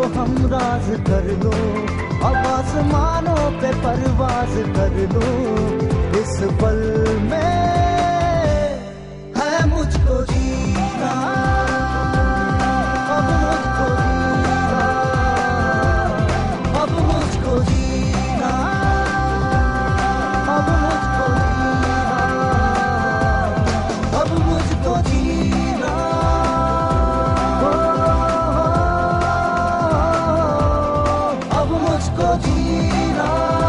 हम राज कर लो, अब आसमानों पे परवाज कर लो। इस पल में है मुझको जीना, अब मुझको जीना, अब मुझको जीना, अब मुझको जीना, अब मुझको जीना, अब मुझको जीना।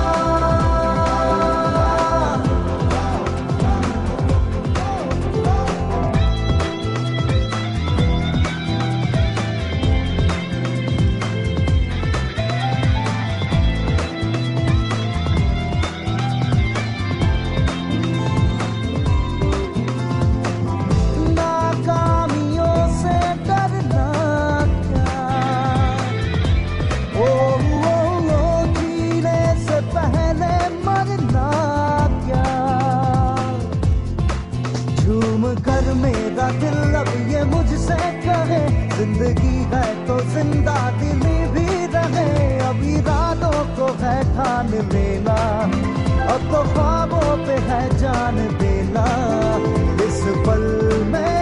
मेरा दिल अब ये मुझसे कहे, जिंदगी है तो जिंदा दिली भी रहे। अभी रातों को है ठान लेना, अब तो ख्वाबों पे है जान देना। इस पल में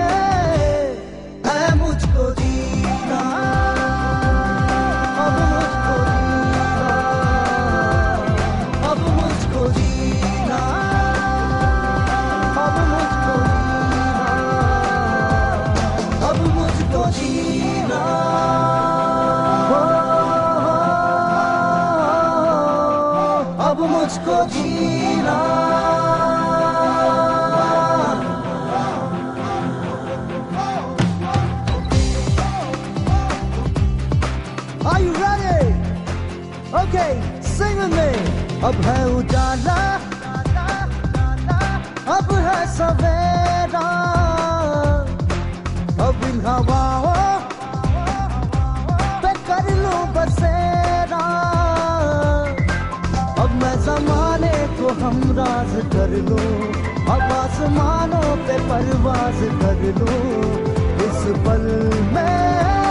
है मुझको जीना, अब मुझको जीना, अब मुझको जीना, अब मुझको जीना, अब मुझको जीना। Are you ready? Okay, sing with me. अब है उजाला, अब है सवेरा, अब इन हवाओं पे कर लूं बसेरा। अब मैं ज़माने को हम राज कर लूं, अब आसमानों पे परवाज कर लूं। इस पल में